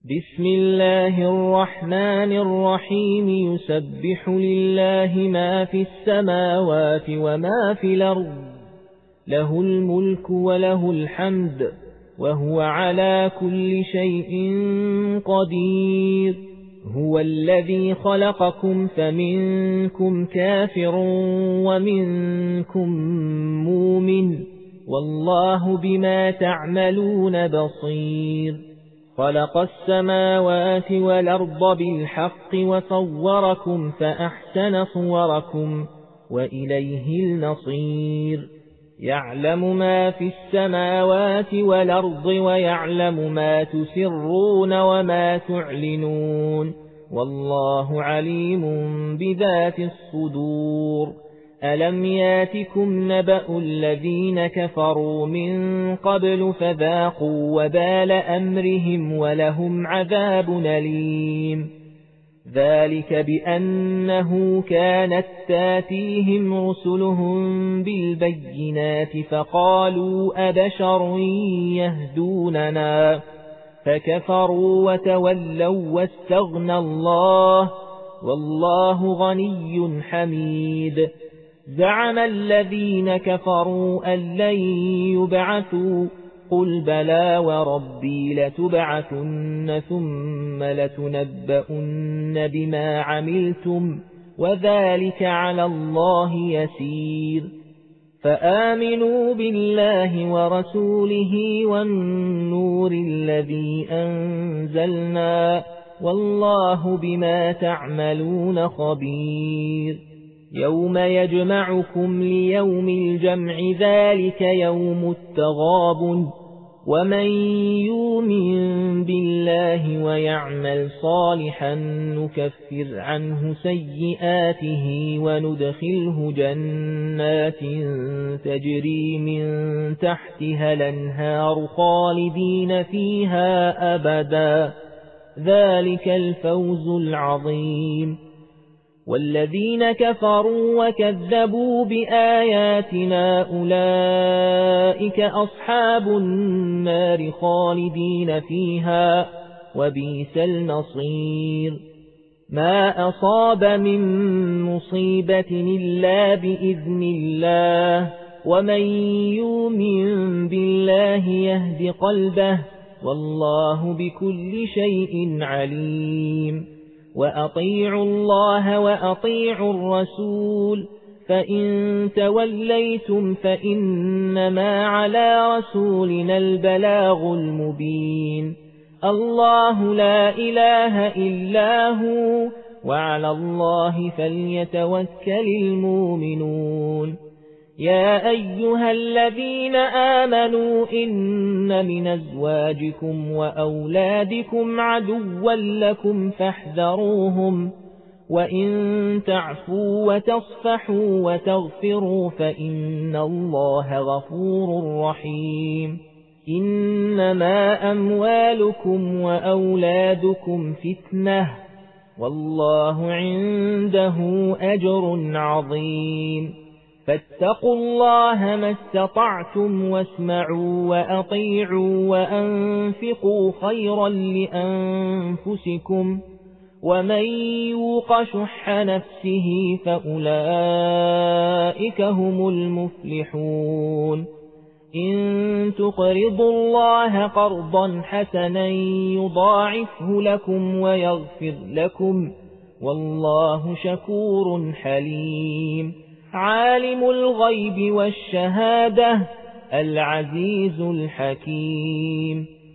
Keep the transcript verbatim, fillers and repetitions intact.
بسم الله الرحمن الرحيم يسبح لله ما في السماوات وما في الأرض له الملك وله الحمد وهو على كل شيء قدير هو الذي خلقكم فمنكم كافر ومنكم مؤمن والله بما تعملون بصير خلق السماوات والأرض بالحق وصوركم فأحسن صوركم وإليه المصير يعلم ما في السماوات والأرض ويعلم ما تسرون وما تعلنون والله عليم بذات الصدور ألم ياتكم نبأ الذين كفروا من قبل فذاقوا وبال أمرهم ولهم عذاب أليم ذلك بأنه كانت تاتيهم رسلهم بالبينات فقالوا أبشر يهدوننا فكفروا وتولوا واستغنى الله والله غني حميد زعم الذين كفروا أن لن يبعثوا قل بلى وربي لتبعثن ثم لتنبؤن بما عملتم وذلك على الله يسير فآمنوا بالله ورسوله والنور الذي أنزلنا والله بما تعملون خبير يوم يجمعكم ليوم الجمع ذلك يوم التغابن ومن يؤمن بالله ويعمل صالحا نكفر عنه سيئاته وندخله جنات تجري من تحتها الأنهار خالدين فيها أبدا ذلك الفوز العظيم والذين كفروا وكذبوا بآياتنا أولئك أصحاب النار خالدين فيها وبئس المصير ما أصاب من مصيبة إلا بإذن الله ومن يؤمن بالله يهد قلبه والله بكل شيء عليم وأطيعوا الله وأطيعوا الرسول فإن توليتم فإنما على رسولنا البلاغ المبين الله لا إله إلا هو وعلى الله فليتوكل المؤمنون يا أيها الذين آمنوا إن من أزواجكم وأولادكم عدوا لكم فاحذروهم وإن تعفوا وتصفحوا وتغفروا فإن الله غفور رحيم إنما أموالكم وأولادكم فتنة والله عنده أجر عظيم فاتقوا الله ما استطعتم واسمعوا وأطيعوا وأنفقوا خيرا لأنفسكم ومن يوق شح نفسه فأولئك هم المفلحون إن تقرضوا الله قرضا حسنا يضاعفه لكم ويغفر لكم والله شكور حليم عالم الغيب والشهادة العزيز الحكيم